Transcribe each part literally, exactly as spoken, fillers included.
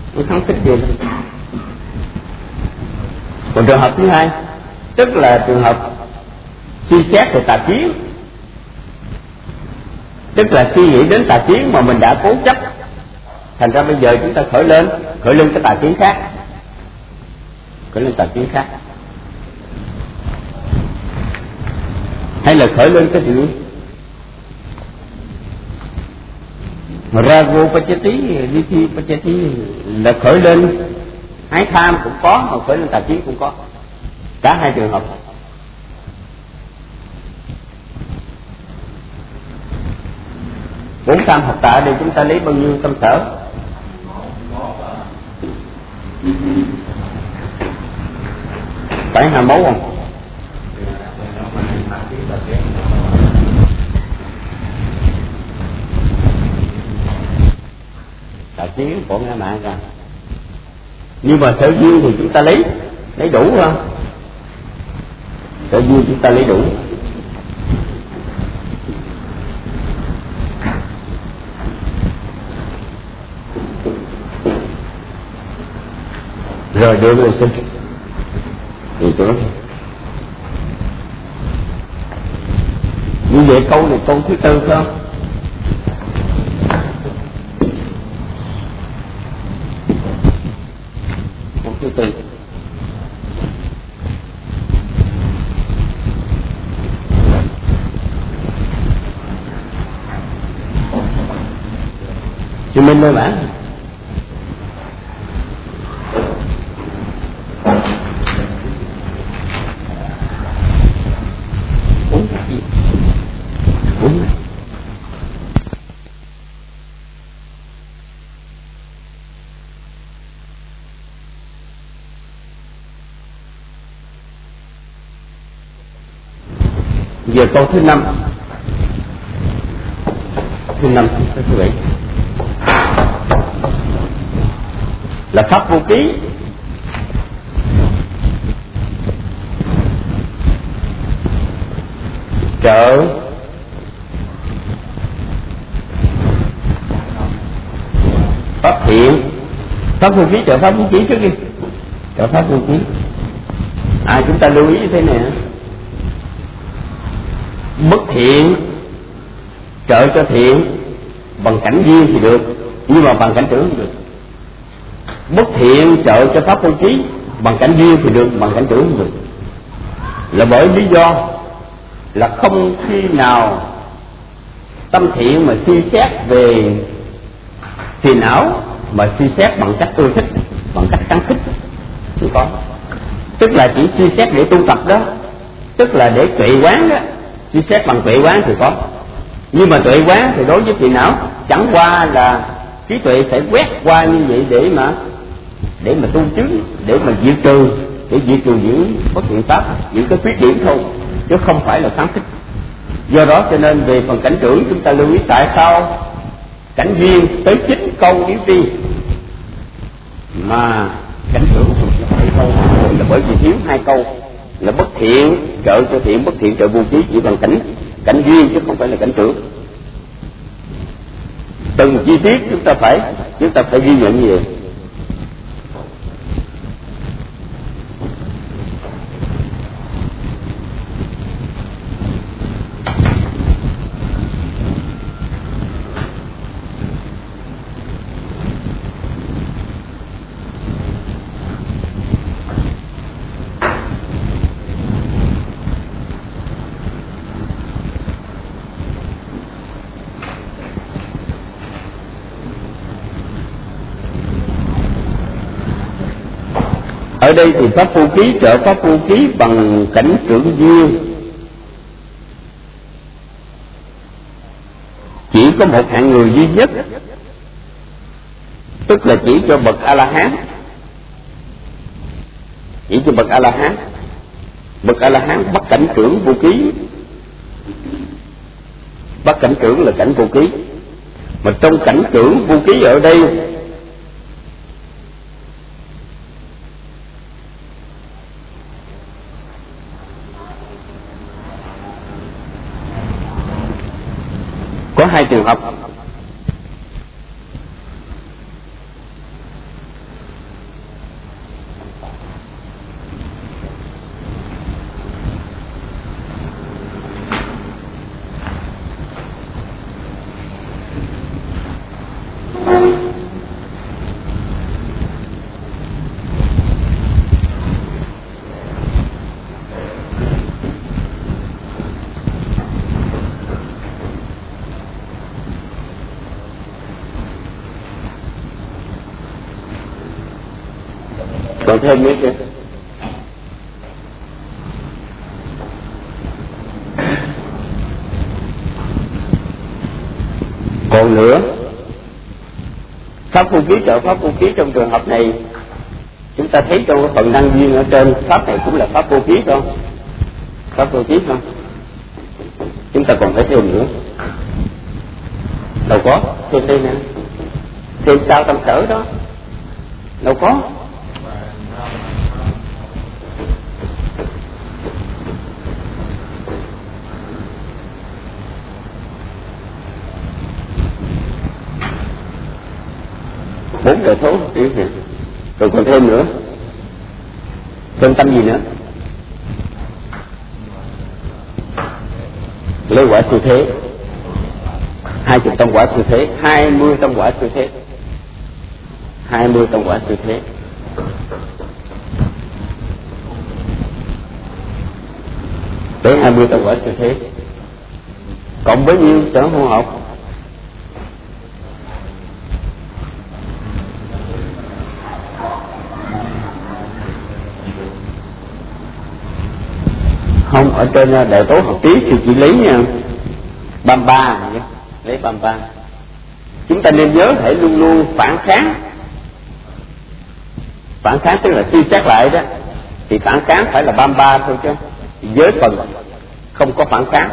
nó kháng khích gì. Còn trường hợp thứ hai, tức là trường hợp suy xét về tà kiến, tức là suy nghĩ đến tà kiến mà mình đã cố chấp, thành ra bây giờ chúng ta khởi lên khởi lên cái tà kiến khác, khởi lên tà kiến khác, hay là khởi lên cái sự rago pachati, viti pachati, là khởi lên ái tham cũng có, mà khởi lên tà kiến cũng có, cả hai trường hợp. Bốn tam hợp tạ đây chúng ta lấy bao nhiêu tâm sở? Phải hai mấu không? Tà kiến của ngã mạng ra. Nhưng mà sở duyên thì chúng ta lấy lấy đủ không? Sở duyên chúng ta lấy đủ. Rồi đưa người xin thì chỗ như vậy câu này câu thứ tư phải không? Câu thứ tư. Chứ mình nơi bản giờ câu thứ năm, thứ năm thứ bảy là pháp vô ký. Trợ pháp thiện, pháp vô ký trợ pháp vô ký trước đi, trợ pháp vô ký. À chúng ta lưu ý như thế này, bất thiện trợ cho thiện bằng cảnh duyên thì được, nhưng mà bằng cảnh tưởng không được. Bất thiện trợ cho pháp vô ký bằng cảnh duyên thì được, bằng cảnh tưởng không được. Là bởi lý do là không khi nào tâm thiện mà suy xét về phiền não mà suy xét bằng cách ưa thích, bằng cách kháng khích, không có. Tức là chỉ suy xét để tu tập đó, tức là để tuệ quán đó, suy xét bằng tuệ quán thì có. Nhưng mà tuệ quán thì đối với phiền não chẳng qua là trí tuệ phải quét qua như vậy để mà để mà tu chứng, để mà diệt trừ, để diệt trừ những bất thiện pháp, những cái khuyết điểm thôi, chứ không phải là kháng khích. Do đó cho nên về phần cảnh tưởng chúng ta lưu ý tại sao cảnh duyên tới chín câu yếu tri mà cảnh tưởng bảy câu, là bởi vì thiếu hai câu là bất thiện trợ cho thiện, bất thiện trợ vô ký chỉ bằng cảnh cảnh duyên chứ không phải là cảnh tưởng. Từng chi tiết chúng ta phải chúng ta phải ghi nhận như vậy. Ở đây thì pháp vô ký trợ pháp vô ký bằng cảnh tưởng duyên chỉ có một hạng người duy nhất, tức là chỉ cho bậc A La Hán, chỉ cho bậc A La Hán. Bậc A La Hán bắt cảnh tưởng vô ký, bắt cảnh tưởng là cảnh vô ký, mà trong cảnh tưởng vô ký ở đây có hai trường hợp. còn thêm nữa chứ. Còn nữa, pháp vô ký trợ pháp vô ký trong trường hợp này chúng ta thấy trong cái phần năng duyên ở trên, pháp này cũng là pháp vô ký không? Pháp vô ký không? Chúng ta còn phải thêm nữa. Đâu có, thêm đây nè, thêm sao tâm sở đó. Đâu có. Bốn đời thố, rồi còn thêm nữa. Thêm tâm gì nữa? Lấy quả siêu thế, hai chục tâm quả siêu thế, hai mươi tâm quả siêu thế, hai mươi tâm quả siêu thế. Đấy, hai mươi tâm quả siêu thế cộng với nhiêu sở hôn học? Không, ở trên đại tố học trí sự chỉ lý nha, ba mươi ba nhé, lấy ba mươi ba. Chúng ta nên nhớ phải luôn luôn phản kháng. Phản kháng tức là suy xét lại đó, thì phản kháng phải là ba mươi ba thôi chứ giới phần không có phản kháng,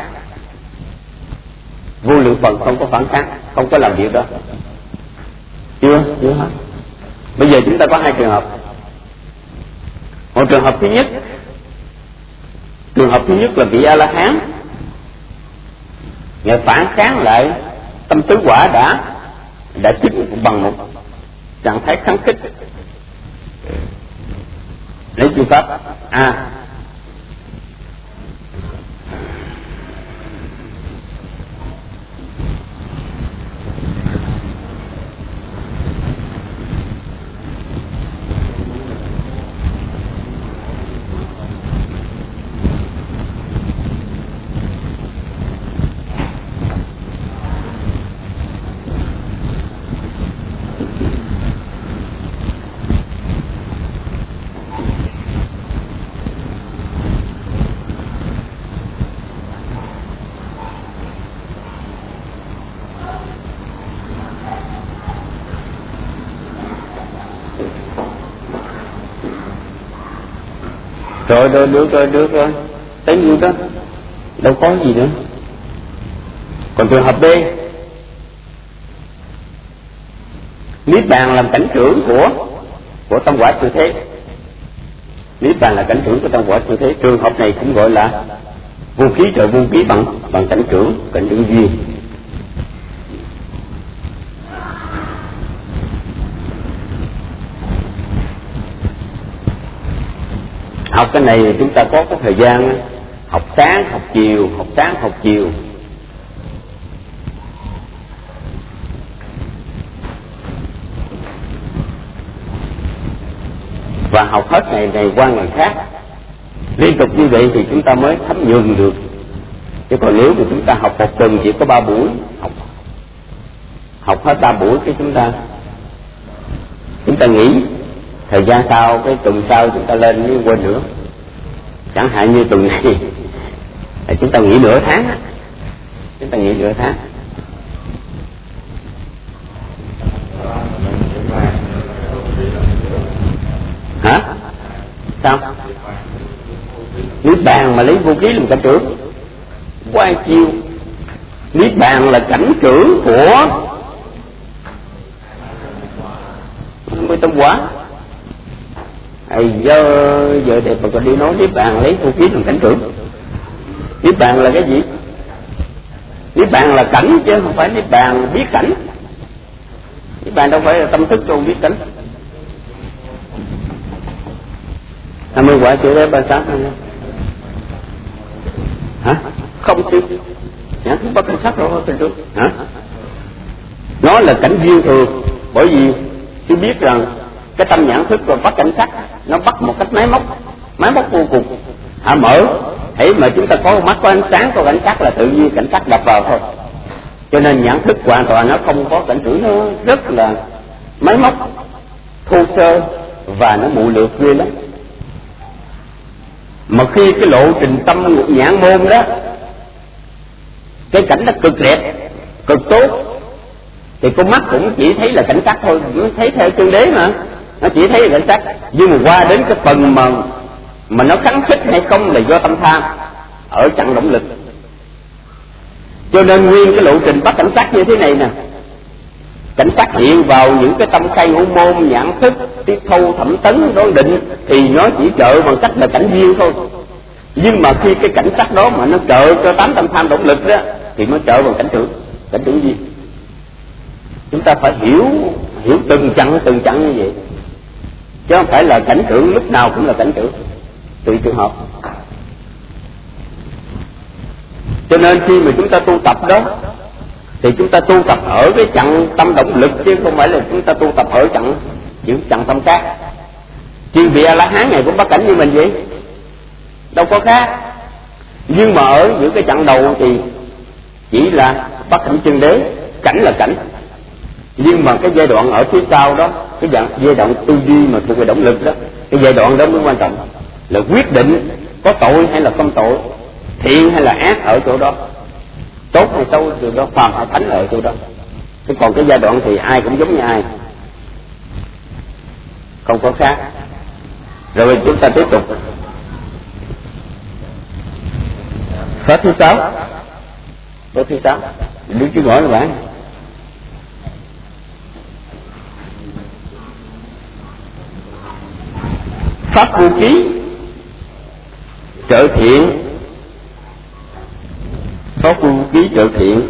vô lượng phần không có phản kháng, không có làm việc đó. Chưa? Chưa hết. Bây giờ chúng ta có hai trường hợp. Một trường hợp thứ nhất, trường hợp thứ nhất là vị A La Hán, Ngài phản kháng lại tâm tứ quả đã đã chứng bằng một trạng thái kháng kích, lấy chư pháp A. Rồi, rồi, được rồi, được rồi, tới nhiêu đó, đâu có gì nữa. Còn trường hợp B, Niết bàn làm cảnh trưởng của của tâm quả siêu thế. Niết bàn là cảnh trưởng của tâm quả siêu thế. Trường hợp này cũng gọi là vô ký trợ vô ký bằng bằng cảnh trưởng, cảnh trưởng duyên. Học cái này chúng ta có cái thời gian học sáng, học chiều, học sáng, học chiều. Và học hết ngày này qua ngày khác. Liên tục như vậy thì chúng ta mới thấm nhuần được. Chứ còn nếu mà chúng ta học một tuần chỉ có ba buổi, học học hết ba buổi cái chúng ta chúng ta nghỉ. Thời gian sau, cái tuần sau chúng ta lên mới quên nữa. Chẳng hạn như tuần này chúng ta nghỉ nửa tháng, chúng ta nghỉ nửa tháng. Hả? Sao? Niết bàn mà lấy vô ký làm cảnh trưởng, quay chiêu. Niết bàn là cảnh trưởng của mươi tâm quả. Ây giờ giờ đẹp mà còn đi nói Niết bàn lấy vô ký làm cảnh trưởng. Niết bàn là cái gì? Niết bàn là cảnh chứ không phải Niết bàn biết cảnh. Niết bàn đâu phải là tâm thức đâu biết cảnh. hai mươi quả chữ đấy ba sát không? Hả? Không chứ. Nhãn thức bất cảnh sắc đâu cảnh trưởng. Hả? Nó là cảnh duyên thường, bởi vì chứ biết rằng cái tâm nhãn thức và bắt cảnh sắc nó bắt một cách máy móc, máy móc vô cùng. Hả mở, hãy mà chúng ta có mắt có ánh sáng có cảnh sắc là tự nhiên cảnh sắc đập vào thôi. Cho nên nhãn thức hoàn toàn nó không có cảnh trưởng, nó rất là máy móc, thô sơ, và nó mụ lượt ghê lắm. Mà khi cái lộ trình tâm nhãn môn đó, cái cảnh nó cực đẹp, cực tốt, thì con mắt cũng chỉ thấy là cảnh sắc thôi, nó thấy theo chân đế mà, nó chỉ thấy là cảnh sắc. Nhưng mà qua đến cái phần mà mà nó kháng khích hay không là do tâm tham ở chặng động lực. Cho nên nguyên cái lộ trình bắt cảnh sắc như thế này nè, cảnh sắc hiện vào những cái tâm khai ngũ môn, nhãn thức, tiết thâu, thẩm tấn, đối định, thì nó chỉ trợ bằng cách là cảnh duyên thôi. Nhưng mà khi cái cảnh sắc đó mà nó trợ cho tám tâm tham động lực đó, thì nó trợ bằng cảnh tưởng, cảnh tưởng duyên. Chúng ta phải hiểu hiểu từng chặng từng chặng như vậy, chứ không phải là cảnh tưởng lúc nào cũng là cảnh tưởng, tùy trường hợp. Cho nên khi mà chúng ta tu tập đó, thì chúng ta tu tập ở cái chặng tâm động lực, chứ không phải là chúng ta tu tập ở chặng những chặng tâm khác. Chư vị A La Hán này cũng bắt cảnh như mình vậy, đâu có khác. Nhưng mà ở những cái chặng đầu thì chỉ là bắt cảnh chân đế, cảnh là cảnh. Nhưng mà cái giai đoạn ở phía sau đó, cái giai đoạn tư duy mà thuộc về động lực đó, cái giai đoạn đó mới quan trọng, là quyết định có tội hay là không tội, thiện hay là ác ở chỗ đó, tốt hay xấu ở chỗ đó, phàm hay thánh ở chỗ đó. Thế còn cái giai đoạn thì ai cũng giống như ai, không có khác. Rồi chúng ta tiếp tục pháp thứ sáu. Pháp thứ sáu đứng chứ gọi là bạn pháp vô ký trợ thiện. Pháp vô ký trợ thiện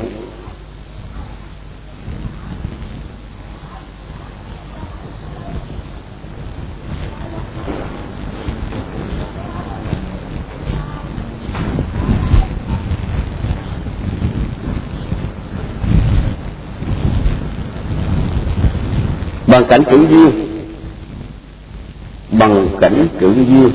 bằng cảnh trưởng duyên, bằng cảnh trưởng duyên.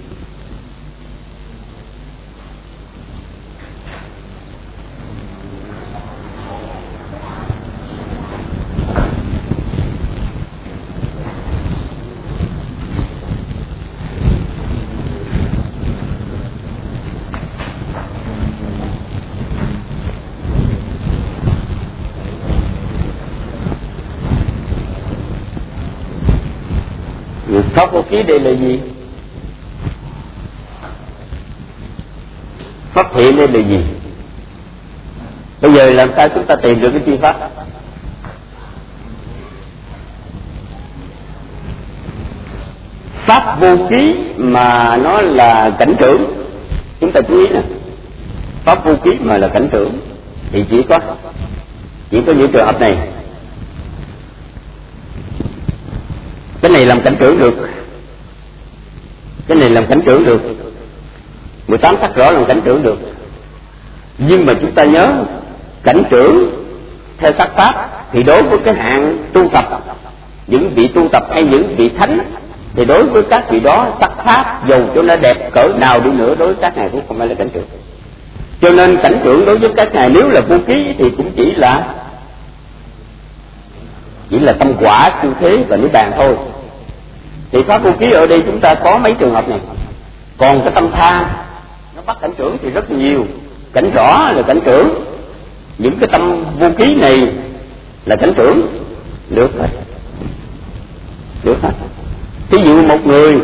Pháp vô ký đây là gì? Pháp thiện đây là gì? Bây giờ làm sao chúng ta tìm được cái chi pháp? Pháp vô ký mà nó là cảnh trưởng, chúng ta chú ý nè, pháp vô ký mà là cảnh trưởng thì chỉ có chỉ có những trường hợp này. Cái này làm cảnh trưởng được, cái này làm cảnh trưởng được, mười tám sắc rõ làm cảnh trưởng được. Nhưng mà chúng ta nhớ, cảnh trưởng theo sắc pháp thì đối với cái hạng tu tập, những vị tu tập hay những vị thánh, thì đối với các vị đó sắc pháp dầu cho nó đẹp cỡ nào đi nữa, đối với các ngài cũng không phải là cảnh trưởng. Cho nên cảnh trưởng đối với các ngài nếu là vô ký thì cũng chỉ là chỉ là tâm quả, siêu thế và niết bàn thôi. Thì pháp vô ký ở đây chúng ta có mấy trường hợp này. Còn cái tâm tham nó bắt cảnh trưởng thì rất nhiều. Cảnh rõ là cảnh trưởng, những cái tâm vô ký này là cảnh trưởng, được hết, được hết. Ví dụ một người,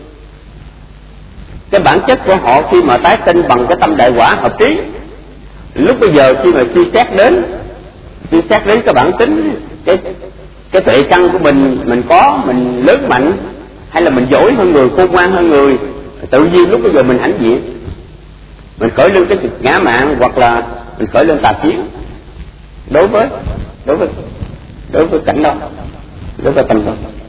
cái bản chất của họ khi mà tái sinh bằng cái tâm đại quả hợp trí, lúc bây giờ khi mà suy xét đến suy xét đến cái bản tính, cái cái tuệ căn của mình, mình có, mình lớn mạnh, hay là mình giỏi hơn người, khôn ngoan hơn người, tự nhiên lúc bây giờ mình hãnh diện, mình khởi lên cái ngã mạn, hoặc là mình khởi lên tà kiến đối với đối với đối với cảnh đó, đối với tâm đó.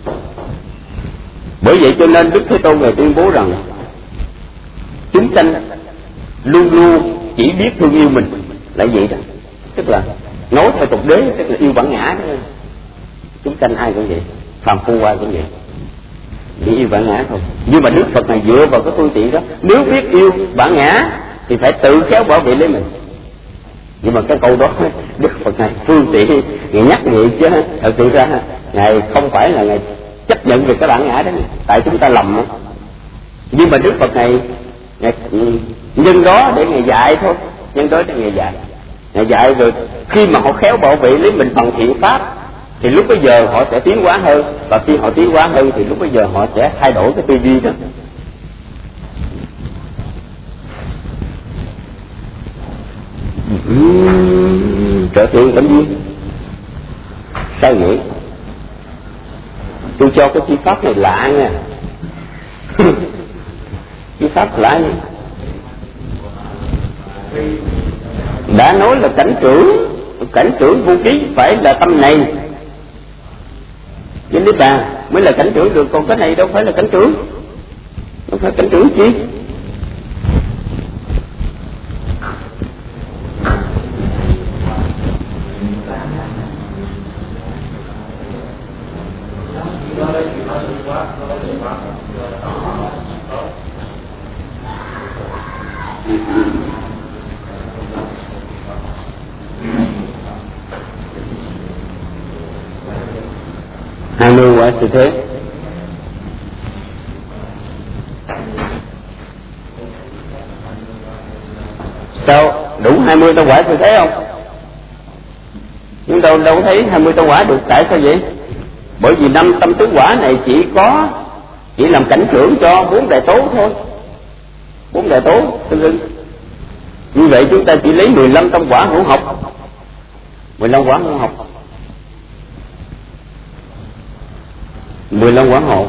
Bởi vậy cho nên Đức Thế Tôn ngài tuyên bố rằng chúng sanh luôn luôn chỉ biết thương yêu mình là vậy đó. Tức là nói theo tục đế, tức là yêu bản ngã đó. Chúng sanh ai cũng vậy, phàm phu ai cũng vậy, chỉ yêu bản ngã thôi. Nhưng mà Đức Phật này dựa vào cái phương tiện đó, nếu biết yêu bản ngã thì phải tự khéo bảo vệ lấy mình. Nhưng mà cái câu đó Đức Phật này phương tiện ngài nhắc vậy chứ thật sự ra ngài không phải là ngài chấp nhận về cái bản ngã đó, tại chúng ta lầm đó. Nhưng mà Đức Phật này, Ngài nhân đó để Ngài dạy thôi, nhân đó để Ngài dạy. Ngài dạy rồi khi mà họ khéo bảo vệ lấy mình bằng thiện pháp thì lúc bây giờ họ sẽ tiến hóa hơn, và khi họ tiến hóa hơn thì lúc bây giờ họ sẽ thay đổi cái tư duy đó. Uhm, trợ thiện cảm duyên sao nhỉ? Tôi cho cái chi pháp này lạ nha. Chi pháp lạ nha. Đã nói là cảnh trưởng, cảnh trưởng vô ký phải là tâm này, với Niết Bàn mới là cảnh trưởng được, còn cái này đâu phải là cảnh trưởng, đâu phải cảnh trưởng chi. Hai mươi quả sự thế. Sao đủ hai mươi tao quả sự thế không? Nhưng đâu đâu thấy hai mươi tao quả được, tại sao vậy? Bởi vì năm tâm tứ quả này chỉ có chỉ làm cảnh trưởng cho bốn đại tố thôi, bốn đại tố tương ưng. Như vậy chúng ta chỉ lấy mười lăm tâm quả hữu học, mười lăm quả hữu học, mười lăm quả hộ.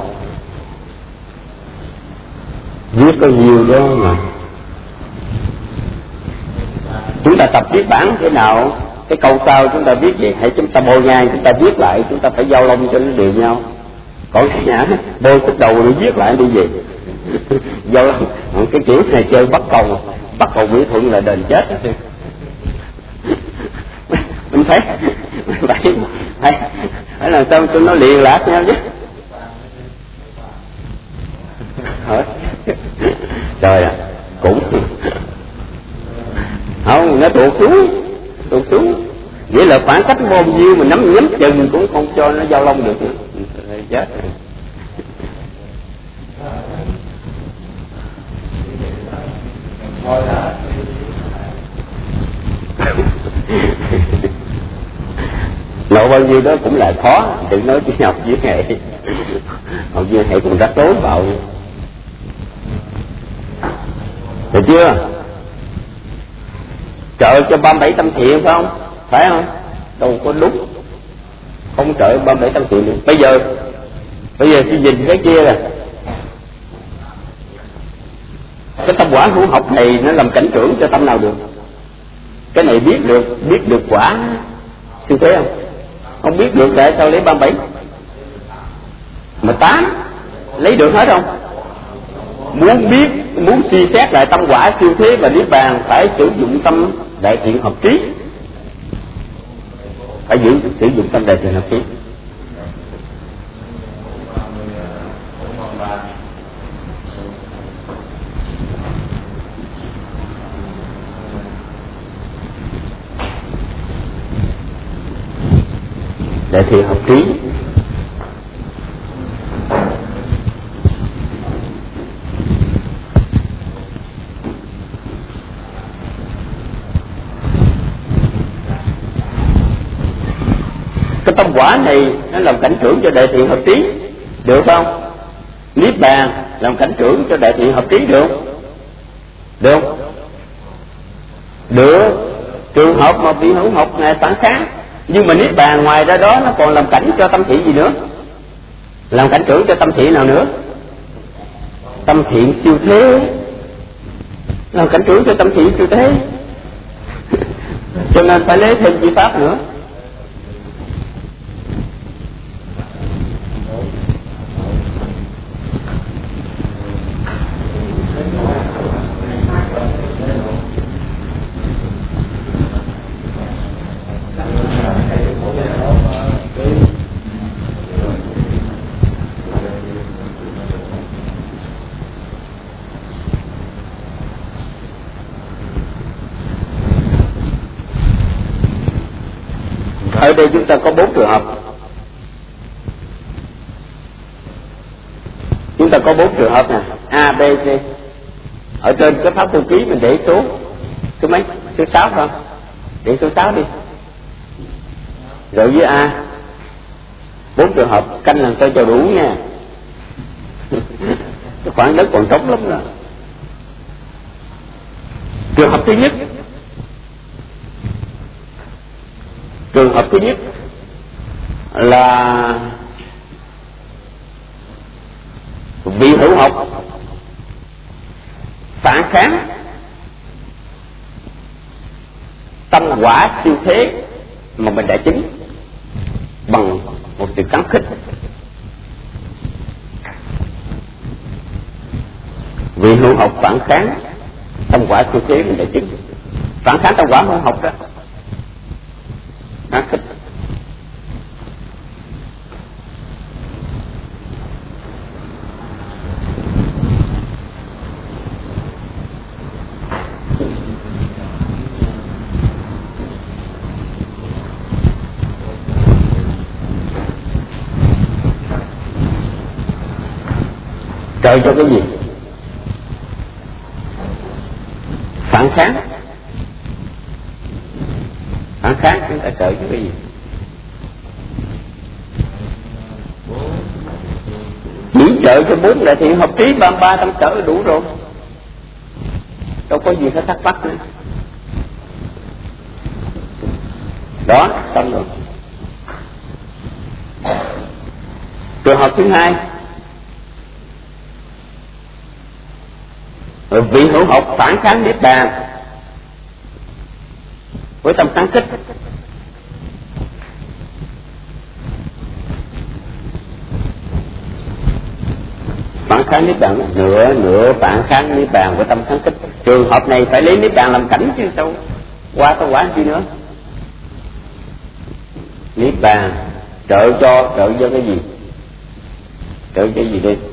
Viết có nhiều đó mà. Chúng ta tập viết bản thế nào, cái câu sau chúng ta viết gì, hãy chúng ta bôi ngang, chúng ta viết lại, chúng ta phải giao lông cho nó đều nhau. Còn cái nhã bôi khúc đầu rồi viết lại đi về. Giao lông, cái kiểu này chơi bắt cầu, bắt cầu Mỹ Thuận là đền chết. Mình thấy phải phải phải làm sao cho nó liền lạc nhau chứ. Trời ạ, cũng không, nó tuột xuống, tuột xuống. Vậy là khoảng cách bao nhiêu mình nắm nhắm chừng cũng không cho nó giao long được, chết. Lộ bao nhiêu đó cũng là khó, đừng nói chỉ học với hệ, học với hệ còn rắc rối vào. Được chưa? Trợ cho ba mươi bảy tâm thiện phải không? Phải không? Đâu có đúng. Không trợ ba mươi bảy tâm thiện được. Bây giờ Bây giờ suy nhìn cái kia là cái tâm quả hữu học này nó làm cảnh trưởng cho tâm nào được? Cái này biết được, biết được quả siêu thế không? Không biết được tại sao lấy ba mươi bảy? Mà tám lấy được hết không? Muốn biết, muốn suy xét lại tâm quả siêu thế và Niết Bàn phải sử dụng tâm đại thiện hợp trí, phải giữ, sử dụng tâm đại thiện hợp trí. Đại thiện hợp trí cái tâm quả này nó làm cảnh trưởng cho đại thiện hợp trí được không? Niết Bàn làm cảnh trưởng cho đại thiện hợp trí được được được trường hợp mà bị hữu học này phản kháng. Nhưng mà Niết Bàn ngoài ra đó nó còn làm cảnh cho tâm thiện gì nữa? Làm cảnh trưởng cho tâm thiện nào nữa? Tâm thiện siêu thế. Làm cảnh trưởng cho tâm thiện siêu thế. Cho nên phải lấy thêm chi pháp nữa. Ở đây chúng ta có bốn trường hợp. ta có bốn trường hợp nè, A, B, C. Ở trên cái pháp tu ký mình để số số mấy? Số sáu phải không? Để số sáu đi. Rồi với A bốn trường hợp, canh làm sao cho đủ nha. Cái khoảng đất còn trống lắm đó. Trường hợp thứ nhất, trường hợp thứ nhất là vị hữu học phản kháng tâm quả siêu thế mà mình đã chứng bằng một sự kháng khích. Vị hữu học phản kháng tâm quả siêu thế mình đã chứng, phản kháng tâm quả hữu học đó, kháng khích. Trợ cho cái gì? Phản kháng. Phản kháng chúng ta trợ cho cái gì? Chỉ trợ cho bốn đại thiện hợp trí ba mươi ba tâm trợ đủ rồi, đâu có gì phải thắc mắc nữa. Đó, xong rồi. Trường hợp thứ hai, vị hữu học phản kháng niết bàn với tâm kháng khích. Phản kháng niết bàn nửa nửa phản kháng niết bàn với tâm kháng khích. Trường hợp này phải lấy niết bàn làm cảnh chứ sao qua tao quả chi nữa. Niết bàn trợ cho trợ cho cái gì? Trợ cho cái gì đi?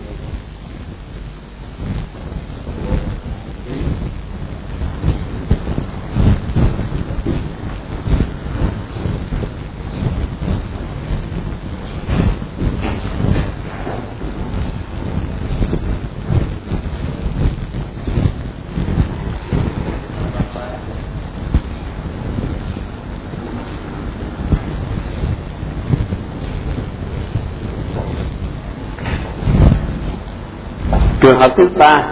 Trường hợp thứ ba,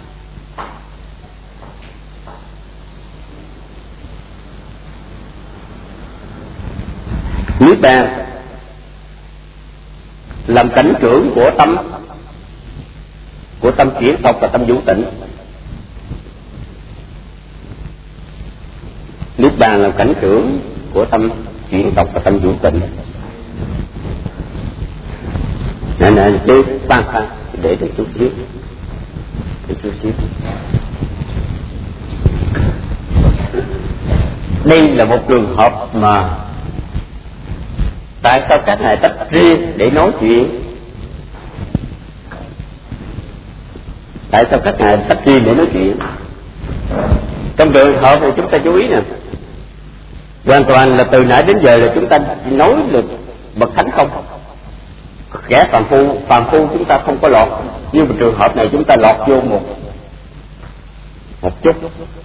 niết bàn làm cảnh trưởng của tâm, của tâm chuyển tộc và tâm vũ tịnh. Niết bàn làm cảnh trưởng của tâm chuyển tộc và tâm vũ tịnh. Nè nè, chứ khoan khoan, để được chút xíu, để chút xíu. Đây là một trường hợp mà tại sao các ngài tách riêng để nói chuyện? Tại sao các ngài tách riêng để nói chuyện? Trong trường hợp này chúng ta chú ý nè, hoàn toàn là từ nãy đến giờ là chúng ta nói được bậc thánh không. Kẻ phàm phu, phàm phu chúng ta không có lọt, nhưng mà trường hợp này chúng ta lọt vô một một chút.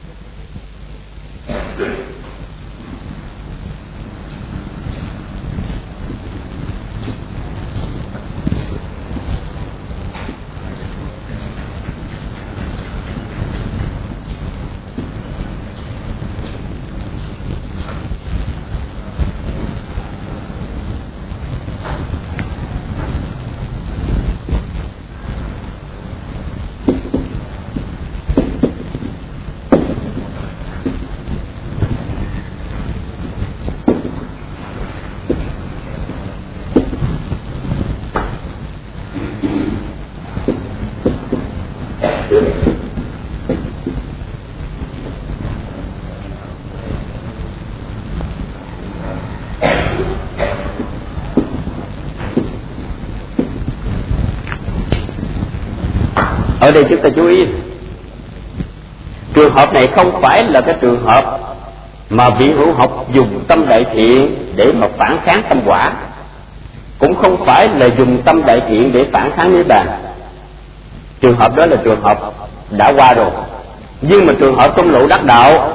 Ở đây chúng ta chú ý, trường hợp này không phải là cái trường hợp mà vị hữu học dùng tâm đại thiện để mà phản kháng tâm quả, cũng không phải là dùng tâm đại thiện để phản kháng niết bàn. Trường hợp đó là trường hợp đã qua rồi. Nhưng mà trường hợp trong lộ đắc đạo,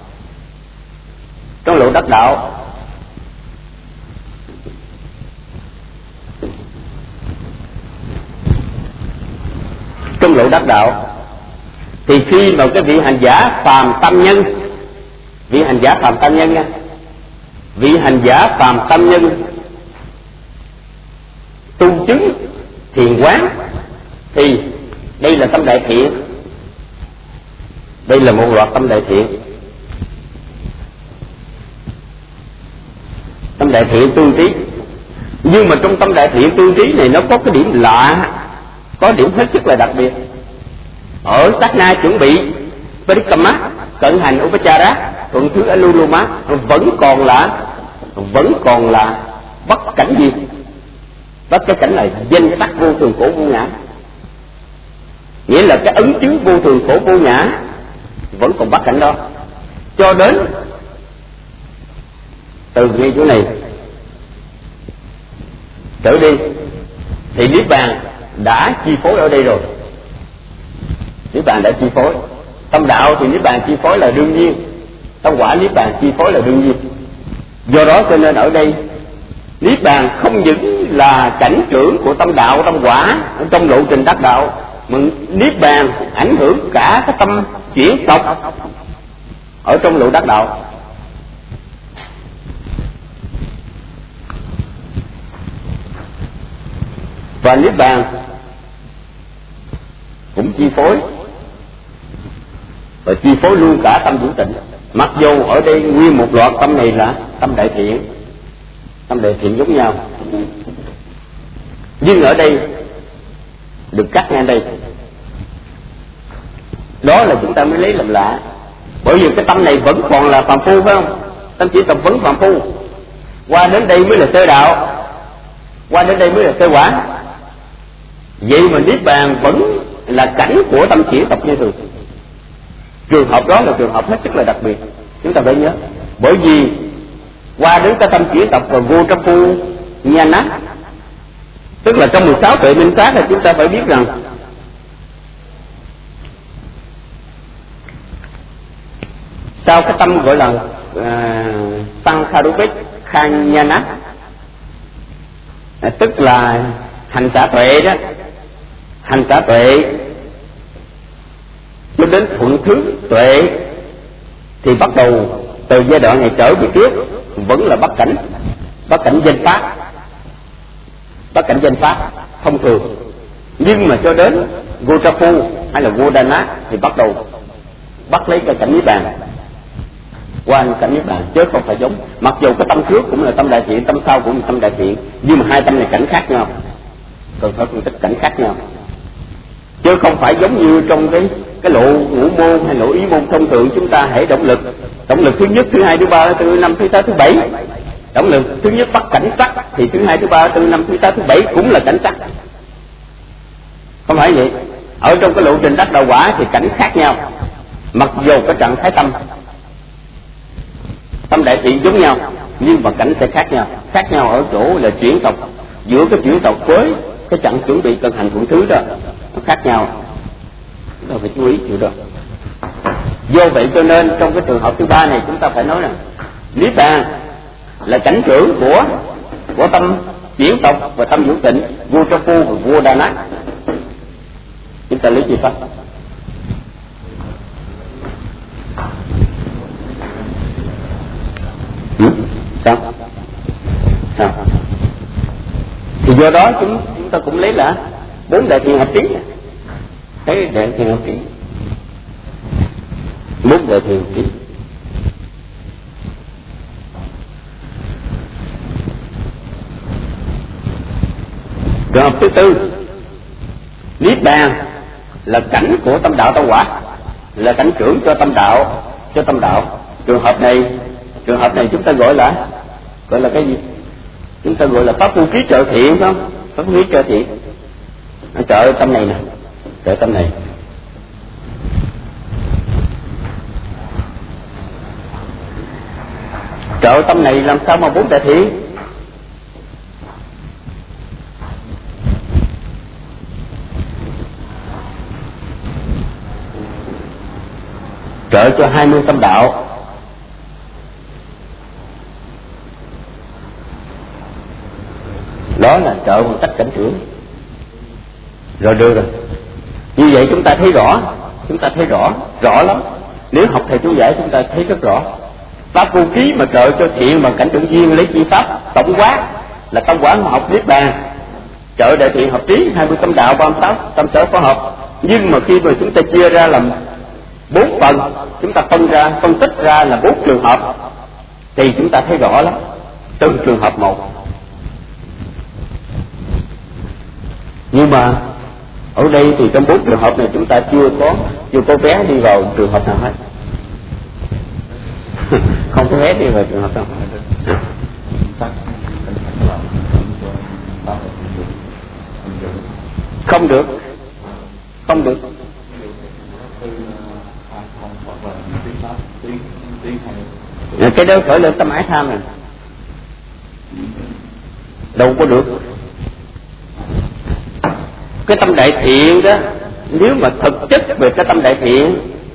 trong lộ đắc đạo trong lộ đắc đạo thì khi mà cái vị hành giả phàm tâm nhân, vị hành giả phàm tâm nhân nha, vị hành giả phàm tâm nhân tu chứng thiền quán thì đây là tâm đại thiện, đây là một loạt tâm đại thiện. Tâm đại thiện tương trí. Nhưng mà trong tâm đại thiện tương trí này nó có cái điểm lạ, có điểm hết sức là đặc biệt. Ở sát na chuẩn bị Parikama, cận hành Upachara, thuận thứ Aluluma vẫn còn là vẫn còn là bất cảnh gì? Bất cái cảnh là danh sắc vô thường khổ vô ngã. Nghĩa là cái ấn chứng vô thường khổ vô ngã vẫn còn bắt cảnh đó. Cho đến từ ngay chỗ này trở đi thì Niết Bàn đã chi phối ở đây rồi. Niết Bàn đã chi phối. Tâm đạo thì Niết Bàn chi phối là đương nhiên, tâm quả Niết Bàn chi phối là đương nhiên. Do đó cho nên ở đây Niết Bàn không những là cảnh trưởng của tâm đạo, tâm quả trong lộ trình đắc đạo, mà Niết Bàn ảnh hưởng cả cái tâm chuyển tộc ở trong lộ đắc đạo. Và Niết Bàn cũng chi phối và chi phối luôn cả tâm vũ tịnh. Mặc dù ở đây nguyên một loạt tâm này là tâm đại thiện, tâm đại thiện giống nhau, nhưng ở đây được cắt ngang đây. Đó là chúng ta mới lấy làm lạ. Bởi vì cái tâm này vẫn còn là phàm phu, phải không? Tâm chỉ tập vẫn phàm phu. Qua đến đây mới là sơ đạo, qua đến đây mới là sơ quả. Vậy mà Niết Bàn vẫn là cảnh của tâm chuyển tập như thường. Trường hợp đó là trường hợp hết sức là đặc biệt, chúng ta phải nhớ. Bởi vì qua đến cái tâm chuyển tập và vô trắp phu nha nát, tức là trong mười sáu tuệ minh sát thì chúng ta phải biết rằng sau cái tâm gọi là uh, Sankharupik Khanyana, tức là hành xả tuệ đó, hành xả tuệ cho đến thuận thứ tuệ thì bắt đầu từ giai đoạn này trở về trước vẫn là bắt cảnh, bắt cảnh danh pháp, bắt cảnh danh pháp thông thường. Nhưng mà cho đến Gotrapu hay là Godana thì bắt đầu bắt lấy cái cảnh Niết Bàn, qua cảnh Niết Bàn, chứ không phải giống. Mặc dù cái tâm trước cũng là tâm đại thiện, tâm sau cũng là tâm đại thiện, nhưng mà hai tâm này cảnh khác nhau, cần phải phân tích cảnh khác nhau, chứ không phải giống như trong cái cái lộ ngũ môn hay lộ ý môn thông thường. Chúng ta hãy động lực, động lực thứ nhất, thứ hai, thứ ba, thứ năm, thứ sáu, thứ bảy. Động lực thứ nhất bắt cảnh sắc thì thứ hai, thứ ba, thứ năm, thứ sáu, thứ bảy cũng là cảnh sắc. Không phải vậy. Ở trong cái lộ trình đắc đạo quả thì cảnh khác nhau, mặc dù cái trạng thái tâm tâm đại thiện giống nhau, nhưng mà cảnh sẽ khác nhau. Khác nhau ở chỗ là chuyển tộc, giữa cái chuyển tộc với cái trạng chuẩn bị cân hành thuận thứ đó nó khác nhau, chúng ta phải chú ý chuyện đó. Do vậy cho nên trong cái trường hợp thứ ba này chúng ta phải nói rằng Niết Bàn là cảnh trưởng của của tâm chuyển tộc và tâm vũ tịnh, vua cho phu và vua đa nát. Chúng ta lấy gì pháp? Ừ? Sao? Sao? Thì do đó chúng chúng ta cũng lấy là bốn đại thiện hợp trí, thấy đại thiện hợp trí, bốn đại thiện hợp trí. Trường hợp thứ tư, Niết Bàn là cảnh của tâm đạo tâm quả, là cảnh trưởng cho tâm đạo, cho tâm đạo. Trường hợp này, trường hợp này chúng ta gọi là gọi là cái gì? Chúng ta gọi là pháp phu trí trợ thiện, phải không? Pháp phu trí trợ thiện. Nó trợ tâm này nè, trợ tâm này. Trợ tâm này làm sao mà bốn đại thiện? trợ cho hai mươi tâm đạo, đó là trợ một cách cảnh tưởng. Rồi được rồi, như vậy chúng ta thấy rõ, chúng ta thấy rõ rõ lắm. Nếu học thầy chú giải chúng ta thấy rất rõ. Pháp vô ký mà trợ cho thiện bằng cảnh tưởng duyên lấy chi pháp tổng quát là tâm quán học niết bàn, trợ đại thiện hợp trí hai mươi tâm đạo ba mươi sáu tâm sở phó hợp. Nhưng mà khi mà chúng ta chia ra làm bốn phần, chúng ta phân ra phân tích ra là bốn trường hợp, thì chúng ta thấy rõ lắm từng trường hợp một. Nhưng mà ở đây thì trong bốn trường hợp này chúng ta chưa có chưa có vé đi vào trường hợp nào hết. Không có vé đi vào trường hợp nào hết. Không được, không được. Cái đó khởi lên tâm ái tham này, đâu có được. Cái tâm đại thiện đó, nếu mà thực chất về cái tâm đại thiện,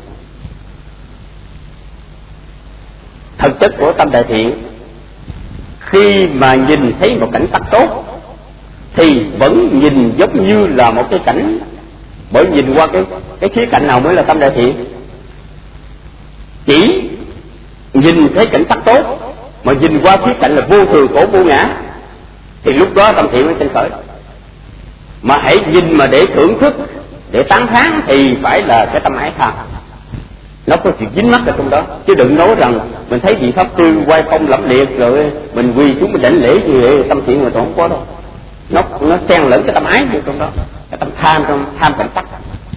thực chất của tâm đại thiện, khi mà nhìn thấy một cảnh sắc tốt thì vẫn nhìn giống như là một cái cảnh, bởi nhìn qua cái cái khía cạnh nào mới là tâm đại thiện. Chỉ nhìn thấy cảnh sắc tốt mà nhìn qua khía cạnh là vô thường khổ vô ngã thì lúc đó tâm thiện mới sinh khởi. Mà hãy nhìn mà để thưởng thức, để tán thán thì phải là cái tâm ái tham, nó có sự dính mắc ở trong đó. Chứ đừng nói rằng mình thấy vị pháp sư quay phong lẫm liệt rồi mình quỳ xuống mình đảnh lễ như vậy tâm thiện mà không có đâu. Nó nó xen lẫn cái tâm ái ở trong đó, cái tâm tham, trong tham cảnh sắc.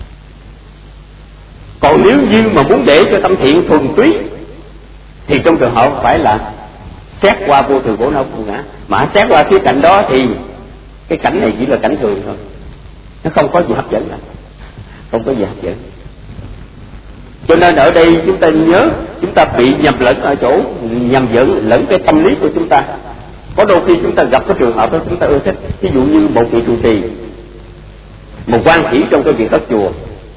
Còn nếu như mà muốn để cho tâm thiện thuần túy thì trong trường hợp phải là xét qua vô thường khổ não vô ngã. Mà xét qua khía cạnh đó thì cái cảnh này chỉ là cảnh thường thôi, nó không có gì hấp dẫn cả, không có gì hấp dẫn. Cho nên ở đây chúng ta nhớ, chúng ta bị nhầm lẫn ở chỗ nhầm lẫn lẫn cái tâm lý của chúng ta. Có đôi khi chúng ta gặp cái trường hợp đó chúng ta ưa thích, ví dụ như một vị trụ trì, một quan sĩ trong cái việc đất chùa,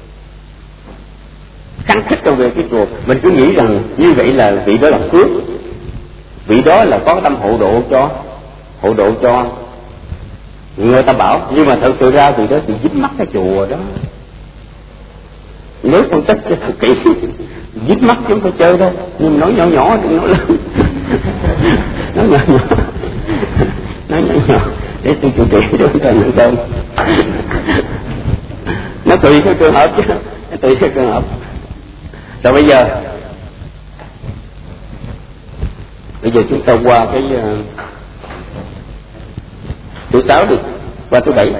khăng khích trong việc cái chùa, mình cứ nghĩ rằng như vậy là vị đó làm phước, vị đó là có tâm hộ độ cho hộ độ cho người ta bảo. Nhưng mà thật sự ra vị đó thì dính mắc cái chùa đó. Nếu phân tích cho thật kỹ, dính mắt chúng tôi chơi đâu, nhưng nói nhỏ nhỏ đừng nói lớn. Nói nhỏ nhỏ, nói nhỏ nhỏ để tôi chủ trì cho tôi nhận đơn. Nó tùy theo trường hợp chứ, nó tùy theo trường hợp. Rồi bây giờ, bây giờ chúng ta qua cái uh, thứ sáu đi, qua thứ bảy.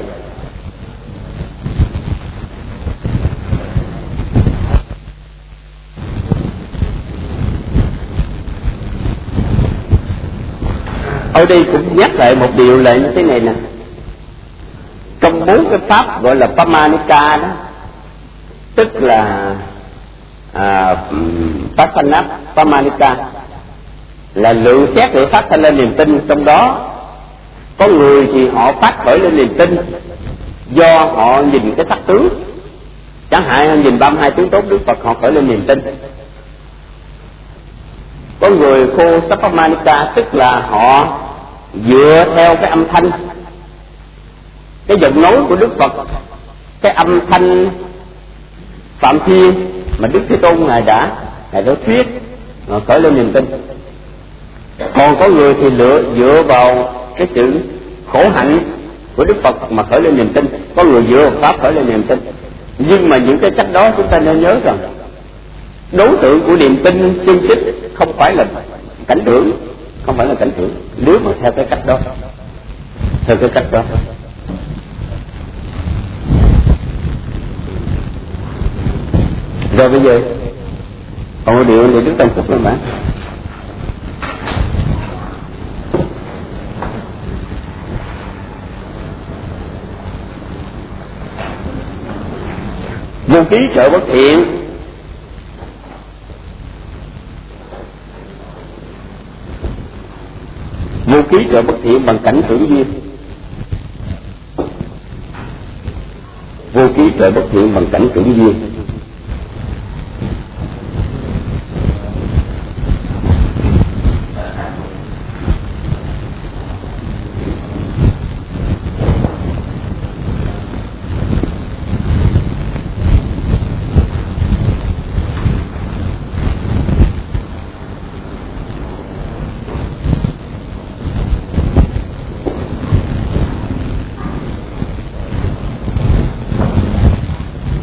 Ở đây cũng nhắc lại một điều là như thế này nè. Trong bốn cái pháp gọi là Pamanika đó, tức là à, Pasanap Pamanika, là lượng xét để phát thanh lên niềm tin. Trong đó có người thì họ phát khởi lên niềm tin do họ nhìn cái sắc tướng, chẳng hạn nhìn ba mươi hai tướng tốt Đức Phật, họ khởi lên niềm tin. Có người khô Sapamanika, tức là họ dựa theo cái âm thanh, cái giọng nói của Đức Phật, cái âm thanh Phạm Thiên mà Đức Thế Tôn ngài đã ngài đã thuyết, họ khởi lên niềm tin. Còn có người thì lựa dựa vào cái sự khổ hạnh của Đức Phật mà khởi lên niềm tin, có người dựa vào pháp khởi lên niềm tin. Nhưng mà những cái cách đó chúng ta nên nhớ rằng đối tượng của niềm tin chân chính không phải là cảnh tưởng, không phải là cảnh tưởng, nếu mà theo cái cách đó, theo cái cách đó. Rồi bây giờ còn một điều thì Đức Tâm Phúc lên bạn. Vô ký trợ bất thiện, vô ký trợ bất thiện bằng cảnh tưởng duyên, vô ký trợ bất thiện bằng cảnh tưởng duyên.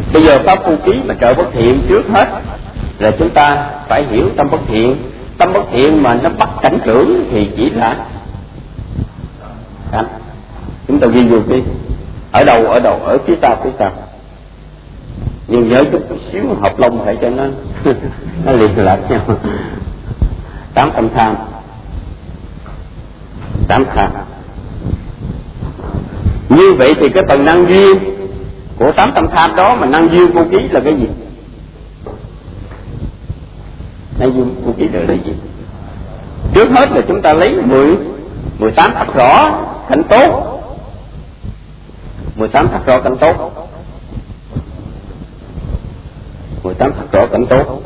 Bây giờ pháp phu ký mà trợ bất thiện trước hết là chúng ta phải hiểu tâm bất thiện. Tâm bất thiện mà nó bắt cảnh trưởng thì chỉ là cảnh. Chúng ta ghi vô đi. Ở đâu ở đâu ở phía sau phía sau. Nhưng nhớ chút xíu hợp lông phải cho nó nó liền lạc nhau. Tám tâm tham, tám tham. Như vậy thì cái phần năng duyên của tám tâm tham đó mà năng duyên vô ký là cái gì? Năng duyên vô ký là cái gì? Trước hết là chúng ta lấy mười, mười tám thập rõ cảnh tốt, mười tám thập rõ cảnh tốt, mười tám thập rõ cảnh tốt.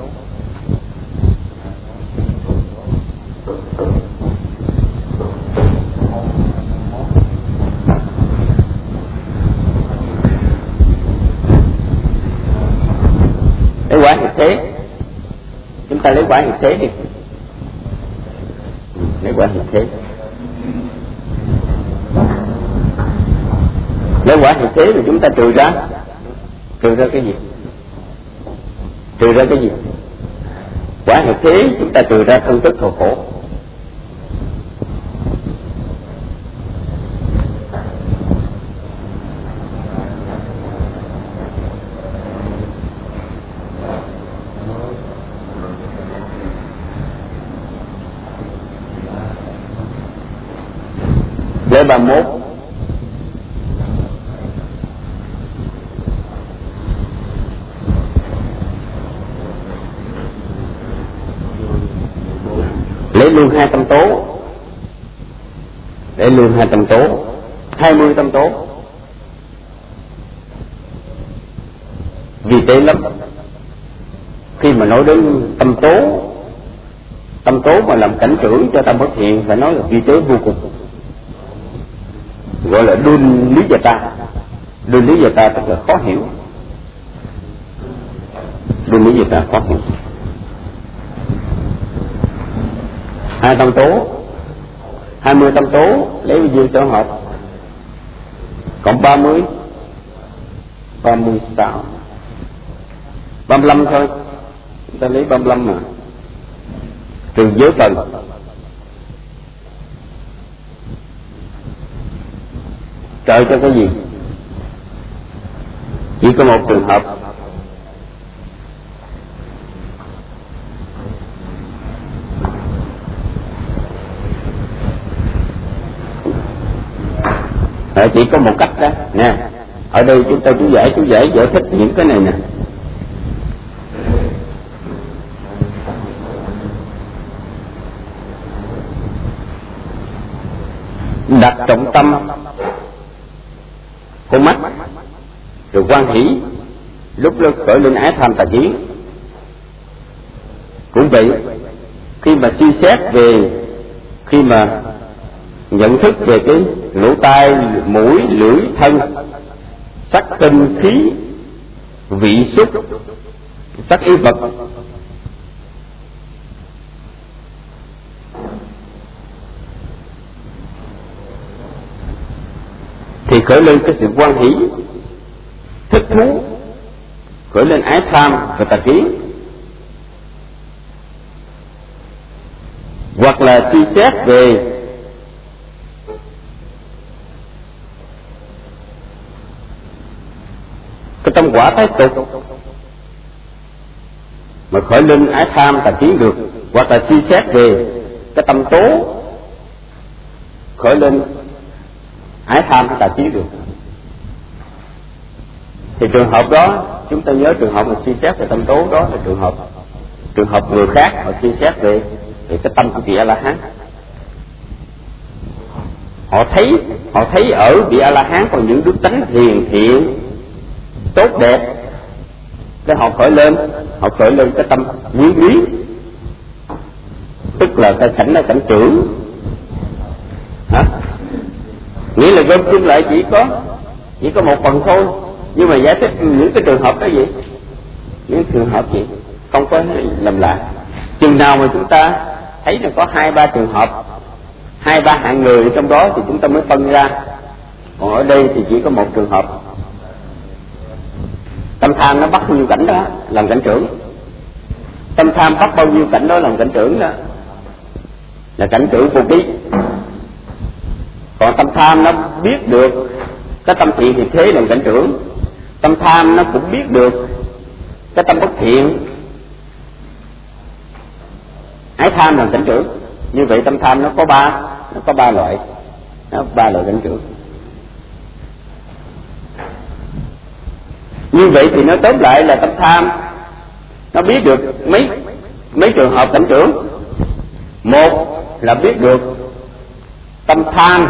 Lấy quả hiện thế, chúng ta lấy quả hiện thế đi, lấy quả hiện thế. Lấy quả hiện thế thì chúng ta trừ ra, trừ ra cái gì? Trừ ra cái gì? Quả hiện thế chúng ta trừ ra thân tức khổ khổ. Lấy ba mốt, lấy luôn hai tâm tố, để luôn hai tâm tố, hai mươi tâm tố. Vì tế lắm. Khi mà nói đến tâm tố, tâm tố mà làm cảnh trưởng cho tâm bất thiện phải nói là vi tế vô cùng, gọi là đun lý gia ta. Đun lý gia ta tức là khó hiểu. Đun lý gia ta khó hiểu. Hai tâm tố, hai mươi tâm tố lấy bao nhiêu tổ hợp? Còn ba mươi, ba mươi sao? Ba mươi lăm thôi. Chúng ta lấy ba mươi lăm mà. Trừ giới cần. Trợ cho cái gì? Chỉ có một trường hợp. À, chỉ có một cách đó nè. Ở đây chúng ta chú giải chú giải giải thích những cái này nè. Đặt trọng tâm con mắt rồi quan hỷ, lúc đó khởi lên ái tham tà kiến. Cũng vậy, khi mà suy xét về, khi mà nhận thức về cái lỗ tai, mũi, lưỡi, thân, sắc tinh khí, vị xúc, sắc ý vật, thì khởi lên cái sự quan hỷ, thích thú, khởi lên ái tham và tà kiến. Hoặc là suy xét về cái tâm quả thái tục mà khởi lên ái tham tà kiến được. Hoặc là suy xét về cái tâm tố khởi lên ái tham tà kiến được. Thì trường hợp đó, chúng ta nhớ trường hợp mà suy xét về tâm tố đó là trường hợp trường hợp người khác họ suy xét về về cái tâm của vị A La Hán. Họ thấy họ thấy ở vị A La Hán còn những đức tánh hiền thiện tốt đẹp, để họ khởi lên họ khởi lên cái tâm quý quý, tức là cái cảnh là cảnh trưởng. Hả? Nghĩa là gom chung lại chỉ có chỉ có một phần thôi, nhưng mà giải thích những cái trường hợp đó gì, những trường hợp gì không có lầm lạ. Chừng nào mà chúng ta thấy là có hai ba trường hợp, hai ba hạng người trong đó thì chúng ta mới phân ra. Còn ở đây thì chỉ có một trường hợp. Tâm tham nó bắt bao nhiêu cảnh đó làm cảnh trưởng, tâm tham bắt bao nhiêu cảnh đó làm cảnh trưởng đó là cảnh trưởng vô ký. Còn tâm tham nó biết được cái tâm thiện thì thế làm cảnh trưởng, tâm tham nó cũng biết được cái tâm bất thiện, ái tham làm cảnh trưởng. Như vậy tâm tham nó có ba, nó có ba loại, nó có ba loại cảnh trưởng. Như vậy thì nói tóm lại là tâm tham nó biết được mấy mấy trường hợp cảnh trưởng. Một là biết được tâm tham,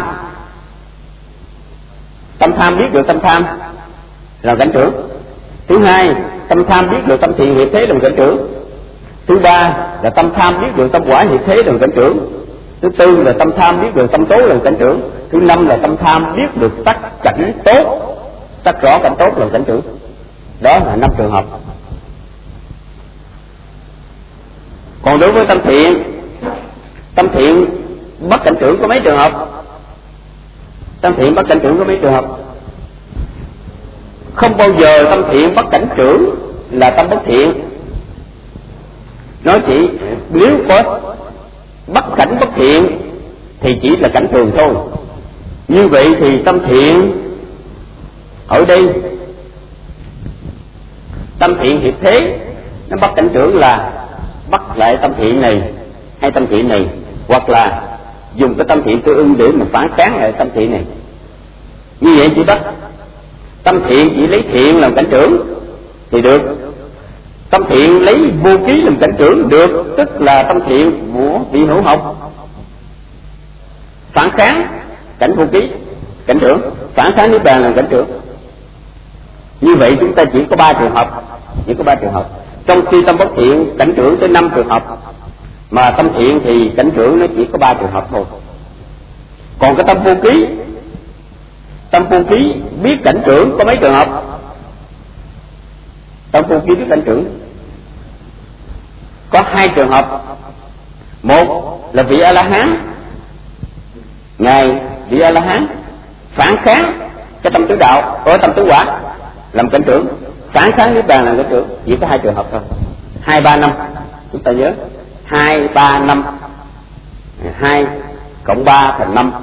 tâm tham biết được tâm tham là cảnh trưởng. Thứ hai, tâm tham biết được tâm thiện hiệp thế làm cảnh trưởng. Thứ ba là tâm tham biết được tâm quả hiệp thế làm cảnh trưởng. Thứ tư là tâm tham biết được tâm tố làm cảnh trưởng. Thứ năm là tâm tham biết được sắc cảnh tốt, sắc rõ cảnh tốt làm cảnh trưởng. Đó là năm trường hợp. Còn đối với tâm thiện, tâm thiện bắt cảnh trưởng có mấy trường hợp? Tâm thiện bắt cảnh trưởng có mấy trường hợp? Không bao giờ tâm thiện bắt cảnh trưởng là tâm bất thiện. Nó chỉ nếu có bắt cảnh bất thiện thì chỉ là cảnh thường thôi. Như vậy thì tâm thiện ở đây, tâm thiện hiệp thế nó bắt cảnh trưởng là bắt lại tâm thiện này hay tâm thiện này, hoặc là dùng cái tâm thiện tương ưng để mà phản kháng lại tâm thiện này. Như vậy chỉ bắt tâm thiện chỉ lấy thiện làm cảnh trưởng thì được, tâm thiện lấy vô ký làm cảnh trưởng được, tức là tâm thiện của vị hữu học phản kháng cảnh vô ký cảnh trưởng, phản kháng niết bàn làm cảnh trưởng. Như vậy chúng ta chỉ có ba trường hợp, chỉ có ba trường hợp. Trong khi tâm bất thiện cảnh trưởng tới năm trường hợp, mà tâm thiện thì cảnh trưởng nó chỉ có ba trường hợp thôi. Còn cái tâm vô ký, tâm vô ký biết cảnh trưởng có mấy trường hợp? Tâm vô ký biết cảnh trưởng có hai trường hợp. Một là vị A La Hán, ngài vị A La Hán phản kháng cái tâm tứ đạo, có tâm tứ quả làm cảnh trưởng, phản kháng niết bàn làm cảnh trưởng. Chỉ có hai trường hợp thôi. Hai ba năm, chúng ta nhớ hai ba năm, hai cộng ba thành năm.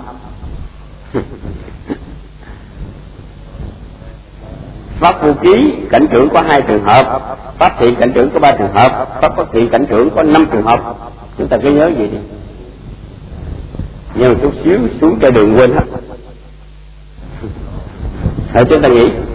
Pháp vô ký cảnh trưởng có hai trường hợp, pháp thiện cảnh trưởng có ba trường hợp, pháp bất thiện cảnh trưởng có năm trường hợp. Chúng ta cứ nhớ vậy đi, nhưng chút xíu xuống trên đường quên hết. Rồi chúng ta nghĩ